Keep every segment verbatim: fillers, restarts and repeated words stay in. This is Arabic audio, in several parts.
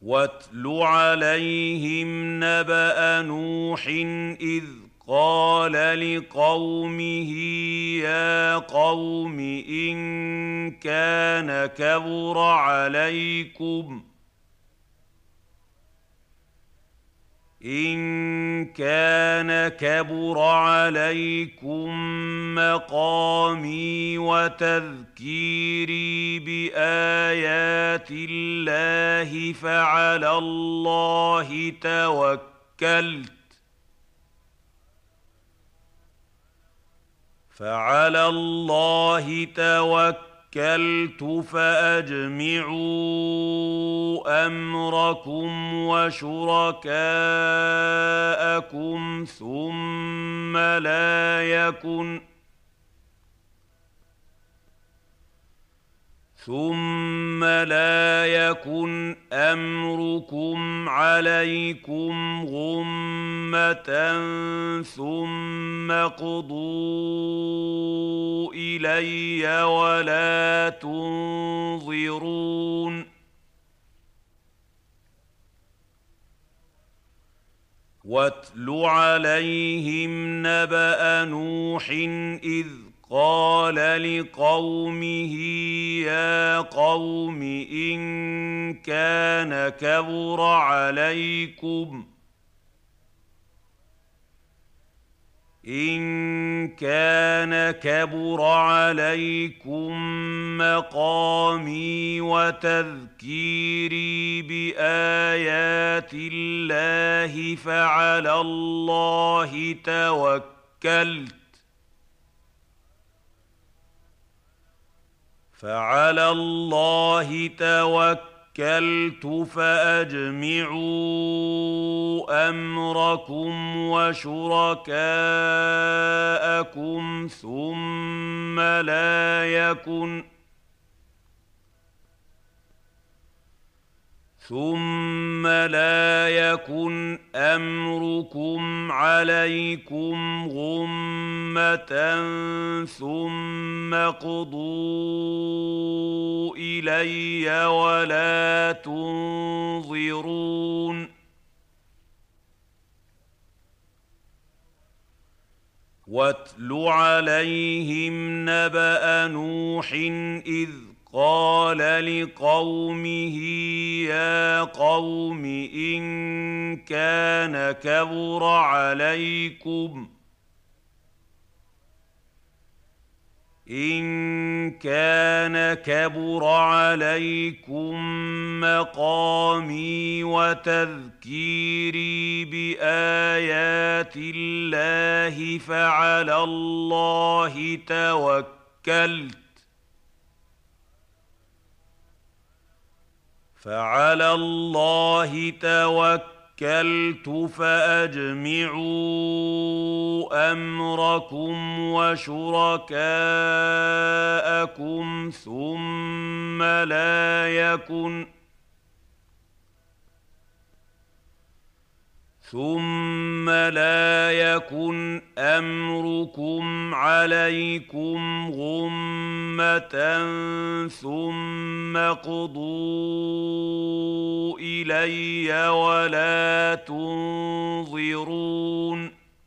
واتل عليهم نبأ نوح إذ قال لقومه يا قوم إن كان كبر عليكم إن كان كبر عليكم مقامي وتذكيري بآيات الله فعلى الله توكلت فعلى الله توكلت فأجمعوا أمركم وشركاءكم ثم لا يكن ثم لا يكن أمركم عليكم غمة ثم اقضوا إلي ولا تنظرون واتل عليهم نبأ نوح إذ قال لقومه يا قوم إن كان كبر عليكم إن كان كبر عليكم مقامي وتذكيري بآيات الله فعلى الله توكلت فعلى الله توكلت فأجمعوا أمركم وشركاءكم ثم لا يكن ثم لا يكن أمركم عليكم غمة ثم اقضوا إلي ولا تنظرون واتل عليهم نبأ نوح إذ قال لقومه يا قوم إن كان كبر عليكم إن كان كبر عليكم مقامي وتذكيري بآيات الله فعلى الله توكلت فعلى الله توكلت فأجمعوا أمركم وشركاءكم ثم لا يكن ثم لا يكن أمركم عليكم غمة ثم اقضوا إلي ولا تنظرون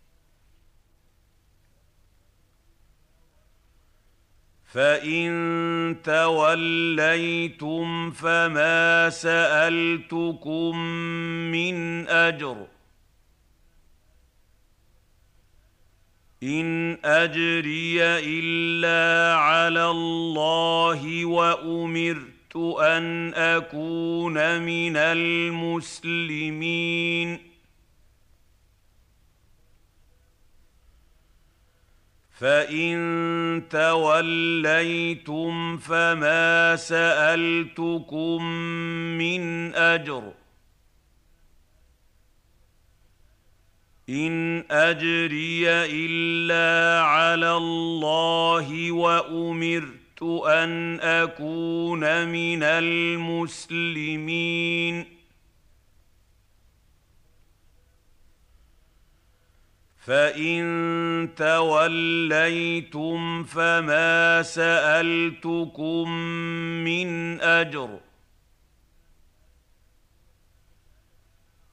فإن توليتم فما سألتكم من أجر إن أجري إلا على الله وأمرت أن أكون من المسلمين فإن توليتم فما سألتكم من أجر إن أجري إلا على الله وأمرت أن أكون من المسلمين فإن توليتم فما سألتكم من أجر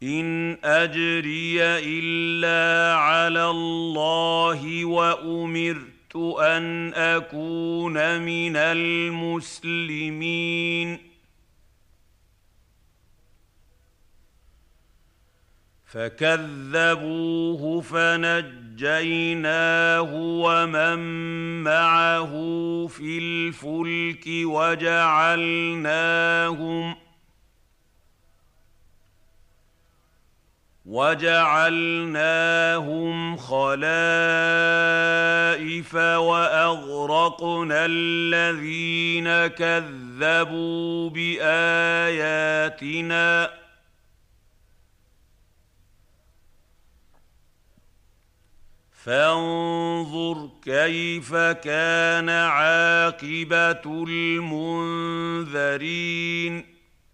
إن أجري إلا على الله وأمرت أن أكون من المسلمين فكذبوه فنجيناه ومن معه في الفلك وجعلناهم وجعلناهم خلائف وأغرقنا الذين كذبوا بآياتنا فانظر كيف كان عاقبة المنذرين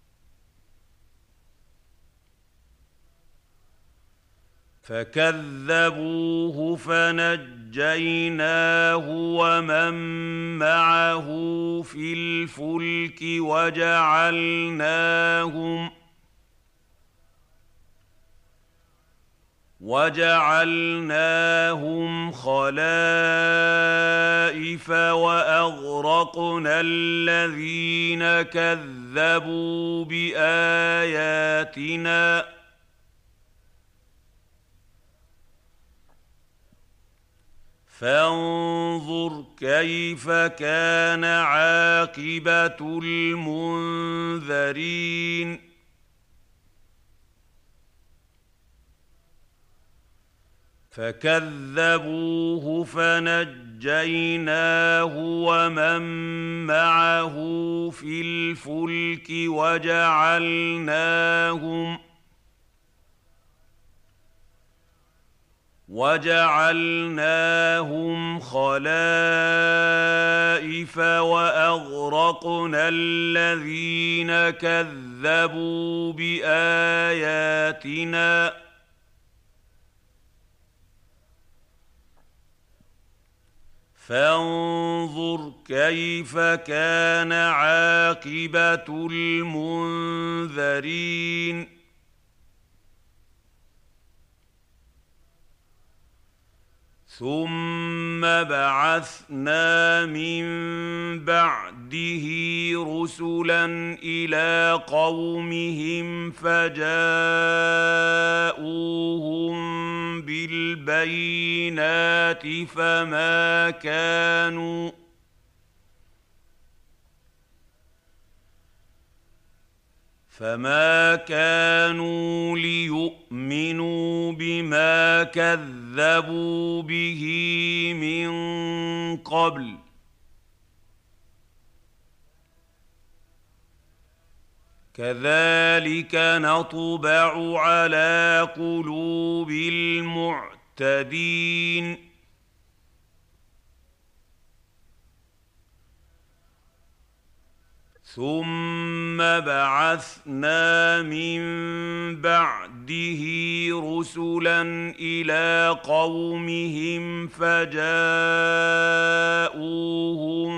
فكذبوه فنجيناه ومن معه في الفلك وجعلناهم وجعلناهم خلائف وأغرقنا الذين كذبوا بآياتنا فانظر كيف كان عاقبة المنذرين فكذبوه فنجيناه ومن معه في الفلك وجعلناهم وجعلناهم خلائف وأغرقنا الذين كذبوا بآياتنا فانظر كيف كان عاقبة المنذرين ثم بعثنا من بعده رسلا إلى قومهم فجاءوهم بالبينات فما كانوا فما كانوا ليؤمنوا بما كذبوا به من قبل كذلك نطبع على قلوب المعتدين ثم بعثنا من بعده رسلا إلى قومهم فجاءوهم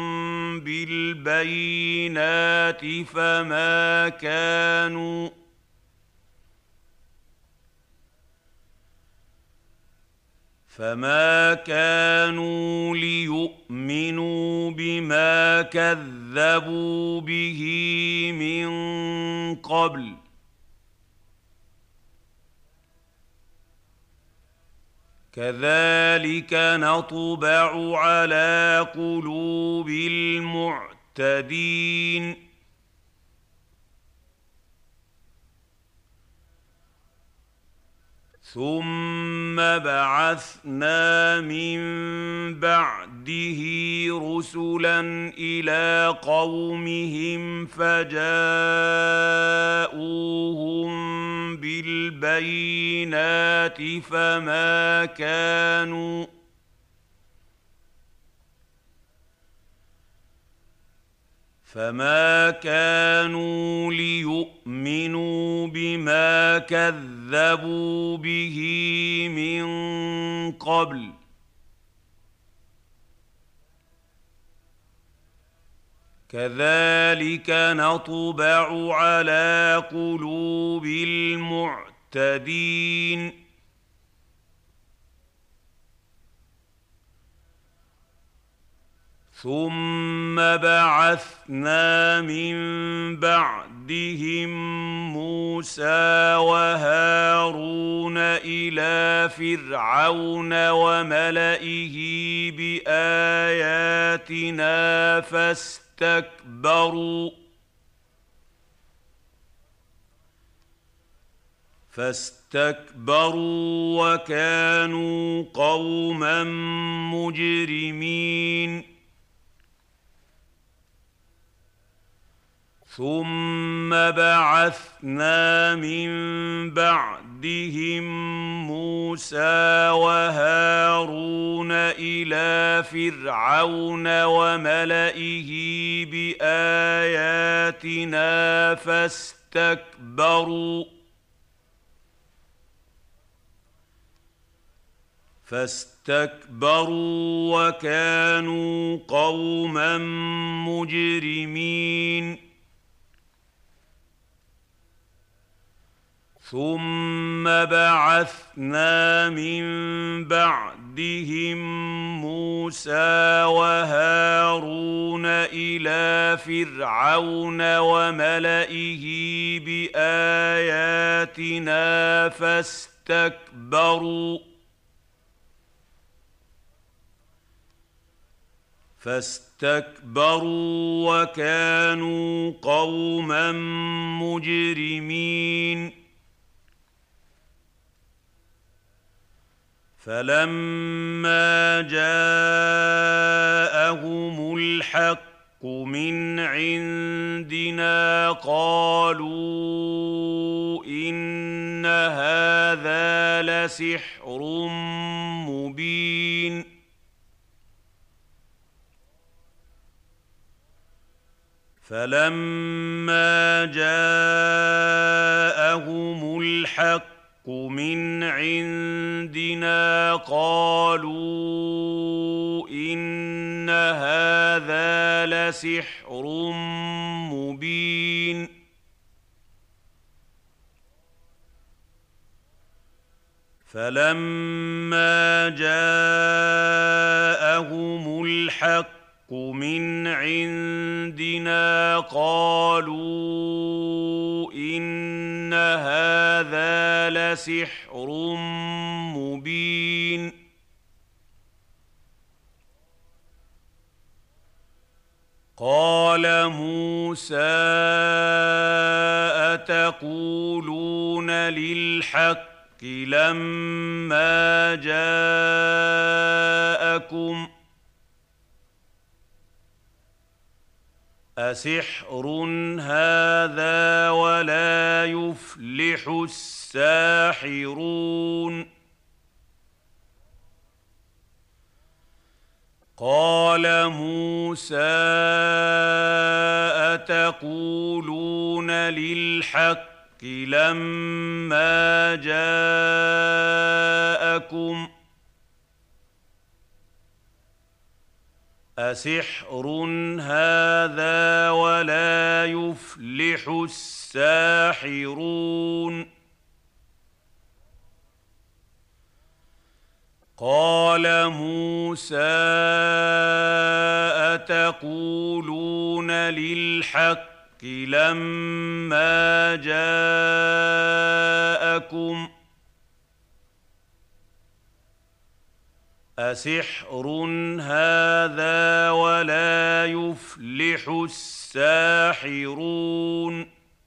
بالبينات فما كانوا فما كانوا ليؤمنوا بما كذبوا به من قبل كذلك نطبع على قلوب المعتدين ثم بعثنا من بعده رسلا إلى قومهم فجاءوهم بالبينات فما كانوا فما كانوا ليؤمنوا بما كذبوا به من قبل كذلك نطبع على قلوب المعتدين مهتدين ثم بعثنا من بعدهم موسى وهارون إلى فرعون وملئه بآياتنا فاستكبروا فاستكبروا وكانوا قوما مجرمين ثم بعثنا من بعدهم موسى وهارون إلى فرعون وملئه بآياتنا فاستكبروا فاستكبروا وكانوا قوما مجرمين ثم بعثنا من بعدهم موسى وهارون إلى فرعون وملئه بآياتنا فاستكبروا فاستكبروا وكانوا قوما مجرمين فلما جاءهم الحق من عندنا قالوا إن هذا لسحر مبين فلما جاءهم الحق من عندنا قالوا إن هذا لسحر مبين فلما جاءهم الحق من عندنا قالوا إن هذا لسحر مبين قال موسى أتقولون للحق لما جاءكم أسحر هذا ولا يفلح الساحرون قال موسى أتقولون للحق لما جاءكم أسحر هذا ولا يفلح الساحرون قال موسى أتقولون للحق لما جاءكم أسحر هذا ولا يفلح الساحرون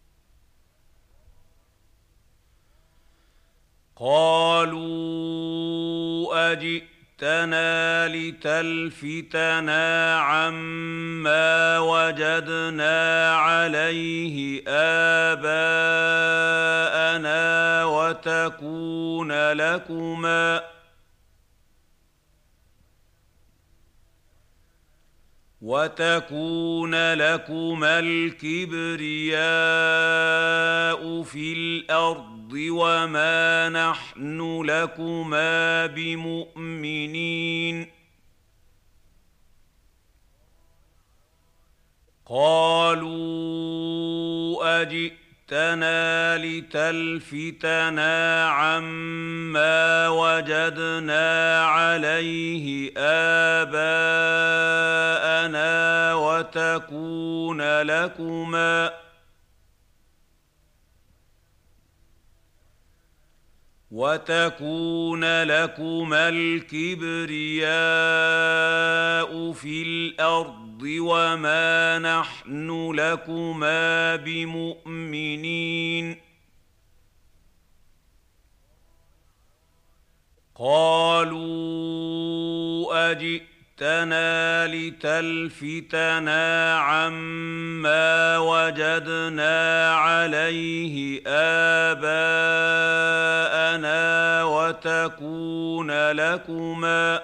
قالوا أجئتنا لتلفتنا عما وجدنا عليه آباءنا وتكون لكما وتكون لكما الكبرياء في الأرض وما نحن لكما بمؤمنين قالوا أجئتنا أجئتنا لتلفتنا عما وجدنا عليه آباءنا وتكون لكما وتكون لكما الكبرياء في الأرض وما نحن لكما بمؤمنين قالوا أجئتنا لتلفتنا عما وجدنا عليه آباءنا وتكون لكما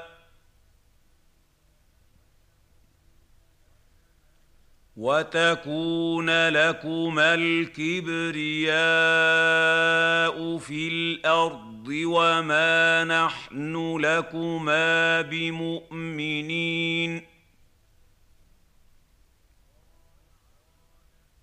وتكون لكما الكبرياء في الأرض وما نحن لكما بمؤمنين